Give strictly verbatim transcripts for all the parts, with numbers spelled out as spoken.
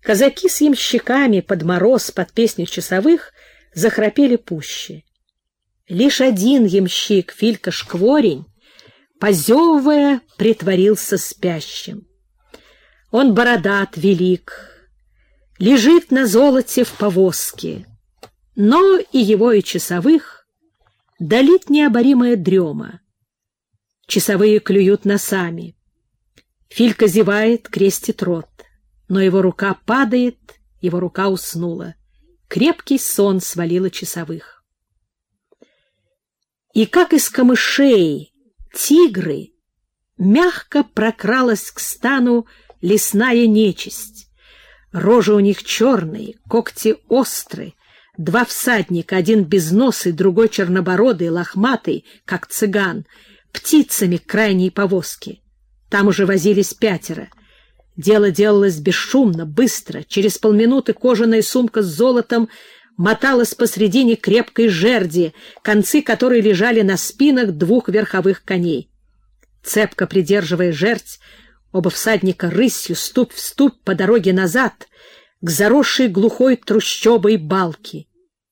Казаки с ямщиками под мороз, под песню часовых захрапели пуще. Лишь один ямщик, Филька Шкворень, позевывая, притворился спящим. Он бородат, велик, лежит на золоте в повозке, но и его, и часовых долит необоримая дрема. Часовые клюют носами. Филька зевает, крестит рот, но его рука падает, его рука уснула. Крепкий сон свалила часовых. И как из камышей тигры мягко прокралась к стану лесная нечисть. Рожи у них черные, когти острые, два всадника, один безносый, другой чернобородый, лохматый, как цыган, птицами к крайней повозке. Там уже возились пятеро. Дело делалось бесшумно, быстро. Через полминуты кожаная сумка с золотом моталась посредине крепкой жерди, концы которой лежали на спинах двух верховых коней. Цепко придерживая жердь, оба всадника рысью, ступь в ступь по дороге назад, к заросшей глухой трущобой балке.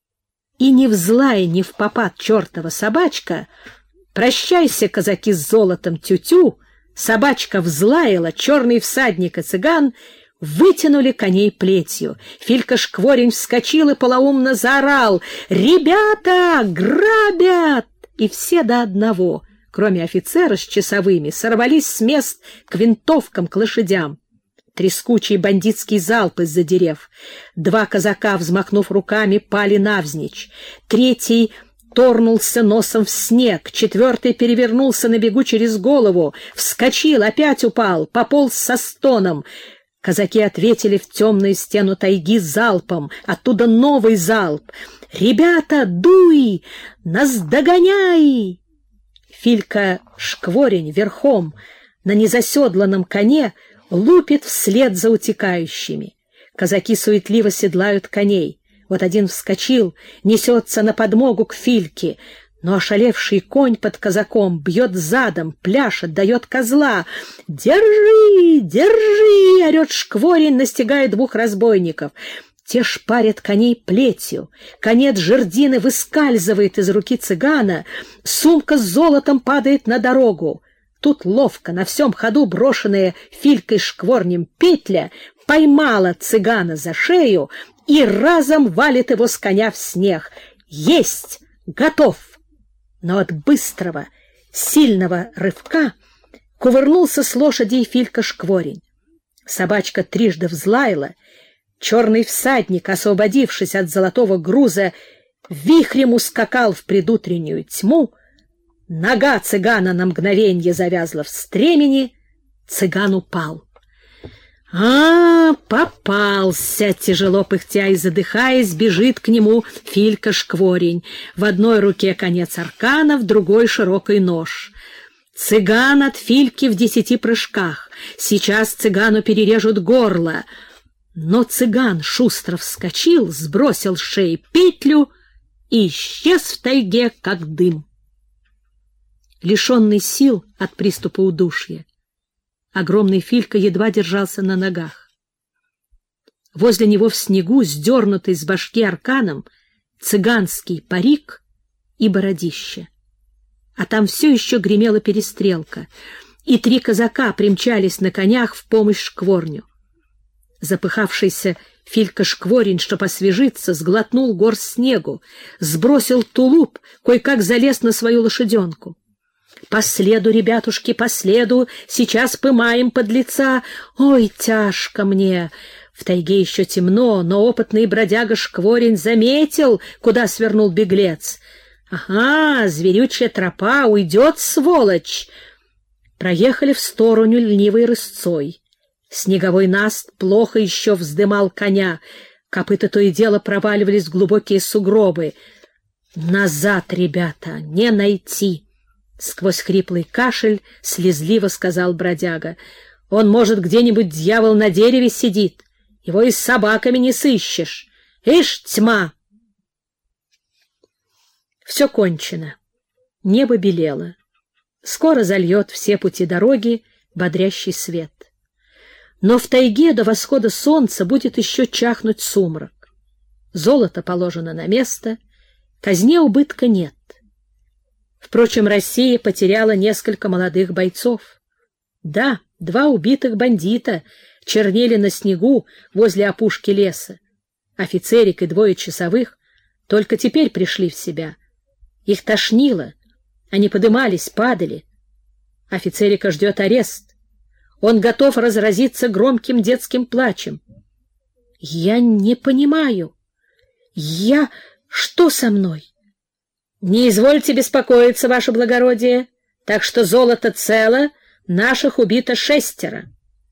И ни взлая, ни впопад чертова собачка, прощайся, казаки с золотом, тю-тю, собачка взлаяла, черный всадник и цыган вытянули коней плетью. Филька Шкворень вскочил и полоумно заорал: «Ребята, грабят!» И все до одного, кроме офицера с часовыми, сорвались с мест к винтовкам, к лошадям. Трескучий бандитский залп из-за дерев. Два казака, взмахнув руками, пали навзничь. Третий торнулся носом в снег, четвертый перевернулся на бегу через голову, вскочил, опять упал, пополз со стоном. Казаки ответили в темную стену тайги залпом, оттуда новый залп. «Ребята, дуй! Нас догоняй!» Филька Шкворень верхом на незаседланном коне лупит вслед за утекающими. Казаки суетливо седлают коней. Вот один вскочил, несется на подмогу к Фильке, но ошалевший конь под казаком бьет задом, пляшет, дает козла. «Держи! Держи!» — орет Шкворень, настигая двух разбойников. Те шпарят коней плетью. Конец жердины выскальзывает из руки цыгана, сумка с золотом падает на дорогу. Тут ловко, на всем ходу брошенная Филькой Шкворнем петля поймала цыгана за шею и разом валит его с коня в снег. Есть! Готов! Но от быстрого, сильного рывка кувырнулся с лошади Филька Шкворень. Собачка трижды взлаяла. Черный всадник, освободившись от золотого груза, вихрем ускакал в предутреннюю тьму. Нога цыгана на мгновенье завязла в стремени, цыган упал. «А, попался!» — тяжело пыхтя и задыхаясь, бежит к нему Филька Шкворень. В одной руке конец аркана, в другой — широкий нож. Цыган от Фильки в десяти прыжках. Сейчас цыгану перережут горло. Но цыган шустро вскочил, сбросил с шеи петлю и исчез в тайге, как дым. Лишенный сил от приступа удушья, огромный Филька едва держался на ногах. Возле него в снегу, сдернутый с башки арканом, цыганский парик и бородище. А там все еще гремела перестрелка, и три казака примчались на конях в помощь Шкворню. Запыхавшийся Филька Шкворень, чтоб освежиться, сглотнул горсть снегу, сбросил тулуп, кое-как залез на свою лошаденку. «По следу, ребятушки, по следу, сейчас пымаем подлеца. Ой, тяжко мне!» В тайге еще темно, но опытный бродяга Шкворень заметил, куда свернул беглец. «Ага, зверючая тропа, уйдет, сволочь!» Проехали в сторону ленивой рысцой. Снеговой наст плохо еще вздымал коня, копыта то и дело проваливались в глубокие сугробы. «Назад, ребята, не найти!» Сквозь хриплый кашель слезливо сказал бродяга. «Он, может, где-нибудь, дьявол, на дереве сидит. Его и с собаками не сыщешь. Ишь, тьма!» Все кончено. Небо белело. Скоро зальет все пути дороги бодрящий свет. Но в тайге до восхода солнца будет еще чахнуть сумрак. Золото положено на место, казне убытка нет. Впрочем, Россия потеряла несколько молодых бойцов. Да, два убитых бандита чернели на снегу возле опушки леса. Офицерик и двое часовых только теперь пришли в себя. Их тошнило, они подымались, падали. Офицерика ждет арест. Он готов разразиться громким детским плачем. Я не понимаю. Я... Что со мной? Не извольте беспокоиться, ваше благородие, так что золото цело, наших убито шестеро.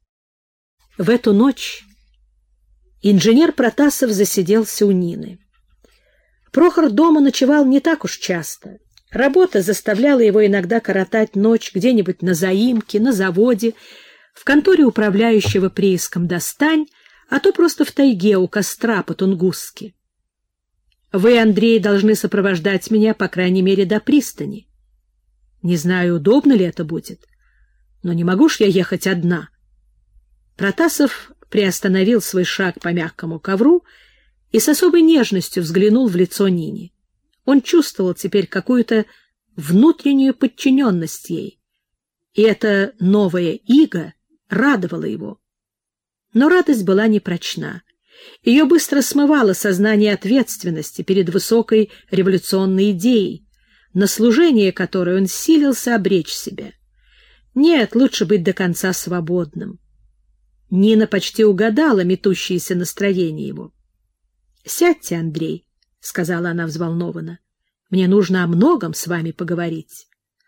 В эту ночь инженер Протасов засиделся у Нины. Прохор дома ночевал не так уж часто. Работа заставляла его иногда коротать ночь где-нибудь на заимке, на заводе, в конторе управляющего прииском «Достань», а то просто в тайге у костра по-тунгусски. Вы, Андрей, должны сопровождать меня, по крайней мере, до пристани. Не знаю, удобно ли это будет, но не могу ж я ехать одна. Протасов приостановил свой шаг по мягкому ковру и с особой нежностью взглянул в лицо Нине. Он чувствовал теперь какую-то внутреннюю подчиненность ей, и эта новая ига радовала его. Но радость была непрочна. Ее быстро смывало сознание ответственности перед высокой революционной идеей, на служение которой он силился обречь себя. Нет, лучше быть до конца свободным. Нина почти угадала метущееся настроение его. — Сядьте, Андрей, — сказала она взволнованно. — Мне нужно о многом с вами поговорить.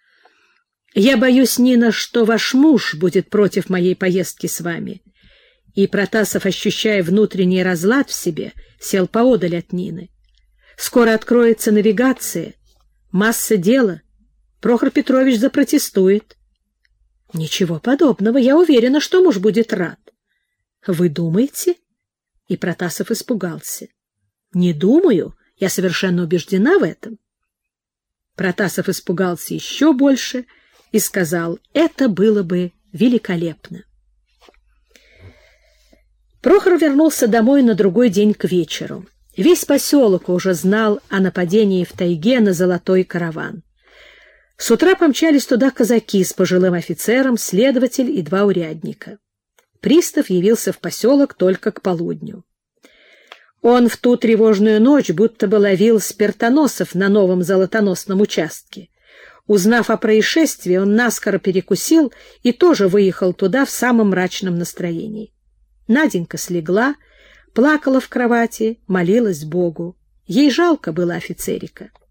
— Я боюсь, Нина, что ваш муж будет против моей поездки с вами. И Протасов, ощущая внутренний разлад в себе, сел поодаль от Нины. Скоро откроется навигация, масса дела. Прохор Петрович запротестует. — Ничего подобного, я уверена, что муж будет рад. — Вы думаете? И Протасов испугался. — Не думаю, я совершенно убеждена в этом. Протасов испугался еще больше и сказал: это было бы великолепно. Прохор вернулся домой на другой день к вечеру. Весь поселок уже знал о нападении в тайге на золотой караван. С утра помчались туда казаки с пожилым офицером, следователь и два урядника. Пристав явился в поселок только к полудню. Он в ту тревожную ночь будто бы ловил спиртоносов на новом золотоносном участке. Узнав о происшествии, он наскоро перекусил и тоже выехал туда в самом мрачном настроении. Наденька слегла, плакала в кровати, молилась Богу. Ей жалко было офицерика.